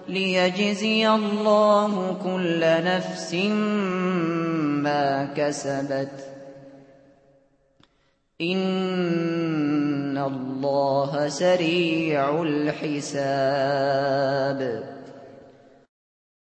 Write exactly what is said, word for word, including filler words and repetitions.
ليجزي الله كل نفس ما كسبت إن الله سريع الحساب